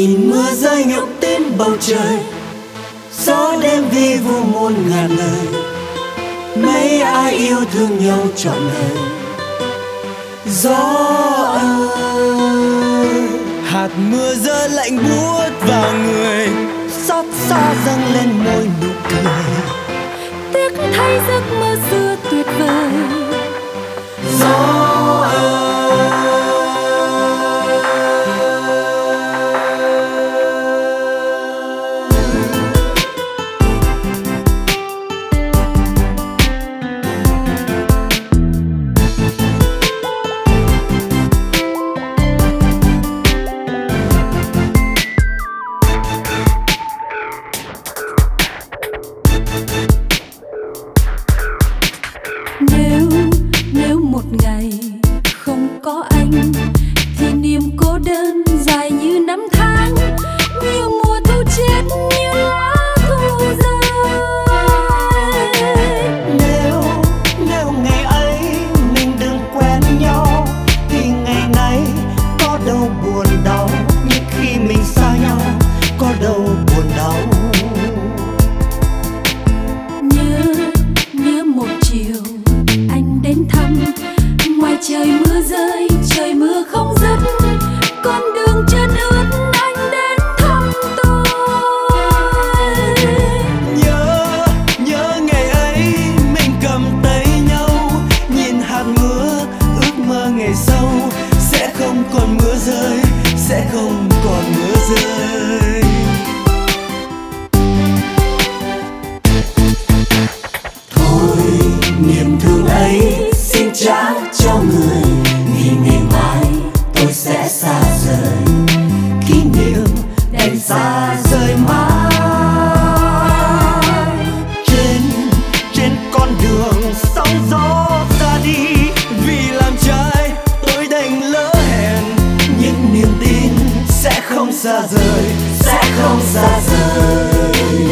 Nhìn mưa rơi nhộn tên bầu trời, gió đêm vi vu muôn ngàn lời. Mấy ai yêu thương nhau trọn đời. Gió ơi, hạt mưa rơi lạnh buốt vào người, xót xa dâng lên môi nụ cười. Tiếc thay giấc mơ xưa tuyệt vời. Gió Nếu một ngày không có anh thì niềm cô đơn dài như năm tháng, như mùa thu chết như lá thu rơi. Nếu ngày ấy mình đừng quen nhau thì ngày nay có đâu buồn đau. Nhưng khi mình xa nhau có đâu buồn đau. Nhớ một chiều anh đến thăm, ngoài trời mưa rơi, trời mưa không dứt, con đường chân ướt anh đến thăm tôi. Nhớ ngày ấy mình cầm tay nhau, nhìn hạt mưa ước mơ ngày sau sẽ không còn mưa rơi, sẽ không còn mưa rơi. Niềm thương ấy xin trả cho người, vì ngày mai tôi sẽ xa rời. Kỷ niệm đành xa rời mãi. Trên con đường sóng gió ra đi, Vì làm trai tôi đành lỡ hẹn, những niềm tin sẽ không xa rời, sẽ không xa rời.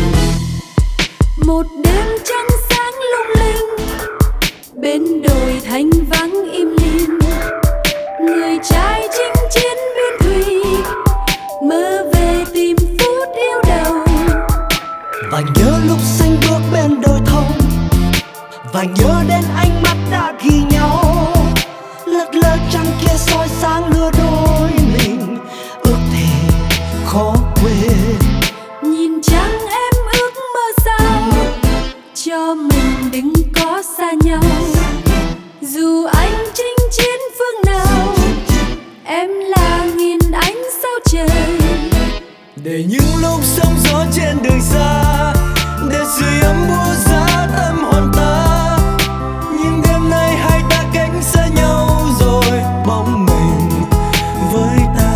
Một đêm trăng sáng lung linh, bên đồi thanh vắng im lìm, người trai chinh chiến biên thùy, mơ về tìm phút yêu đầu. Và nhớ lúc xanh bước bên đồi thông, và nhớ đến ánh mắt đã ghi nhau. Lất lơ trăng kia soi sáng lứa đôi mình, ước thề khó quên. Nhìn trăng em ước mơ sao, cho mình đừng có xa nhau. Dù anh chinh chiến phương nào, em là nghìn ánh sao trời. để những lúc sóng gió trên đường xa, để sưởi ấm buốt giá tâm hồn ta. Nhưng đêm nay hai ta cách xa nhau rồi, bóng mình với ta.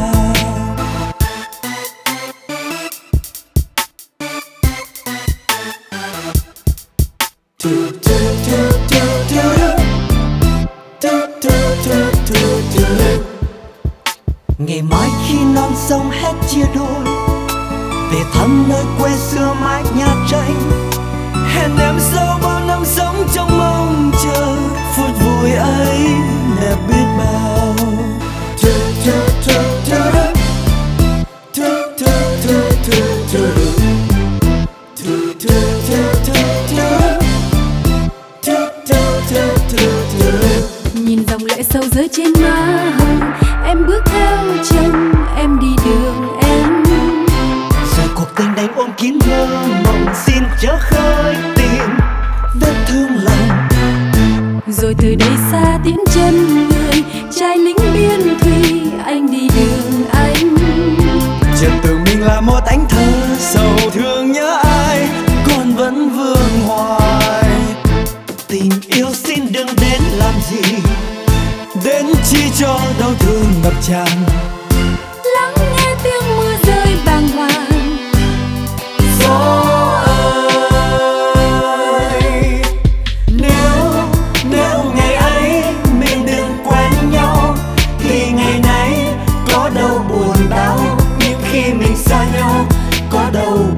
Ngày mai khi non sông hết chia đôi, về thăm nơi quê xưa mái nhà tranh. Hẹn em sau bao năm sống trong mong chờ, phút vui ấy đẹp biết bao. Nhìn dòng lệ sâu rơi trên má hồng, em bước theo chân em đi đường em. Rồi cuộc tình đành ôm kín mơ mộng, xin chớ khơi tìm vết thương lòng. Rồi từ đây xa tiễn chân người trai lính biên thùy, anh đi đường anh. Chợt tưởng mình là một ánh thơ sầu thương nhớ ai, còn vẫn vương hoài. Tình yêu xin đừng đến làm gì, Đến chi cho đau thương ngập tràn. Lắng nghe tiếng mưa rơi bàng hoàng. Gió ơi, nếu ngày ấy mình đừng quen nhau thì ngày nay có đâu buồn đau. Nhưng khi mình xa nhau có đâu